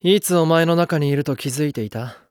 いつお前の中にいると気づいていた？